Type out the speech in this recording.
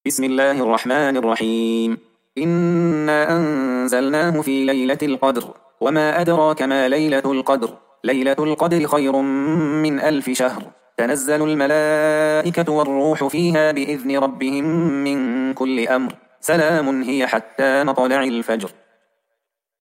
بسم الله الرحمن الرحيم. إنا أنزلناه في ليلة القدر وما أدراك ما ليلة القدر. ليلة القدر خير من 1000 شهر. تنزل الملائكة والروح فيها بإذن ربهم من كل أمر. سلام هي حتى مطلع الفجر.